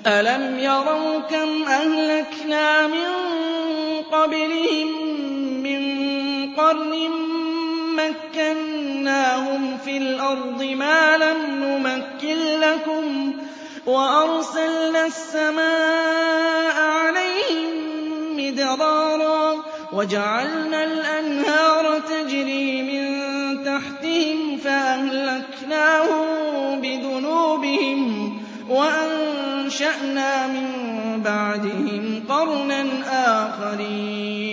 أَلَمْ يَرَوْا كَمْ أَهْلَكْنَا مِن قَبْلِهِم مِّن قَرْنٍ مَّكَّنَّاهُمْ فِي الْأَرْضِ مَا لَمْ نُمَكِّن لَّكُمْ وَأَرْسَلْنَا السَّمَاءَ عَلَيْهِم مِّدْرَارًا وَجَعَلْنَا الْأَنْهَارَ تَجْرِي مِن تَحْتِهِمْ فَأَهْلَكْنَاهُم بِذُنُوبِهِمْ وَأَنشَأْنَا مِن بَعْدِهِمْ قَرْنًا آخَرِينَ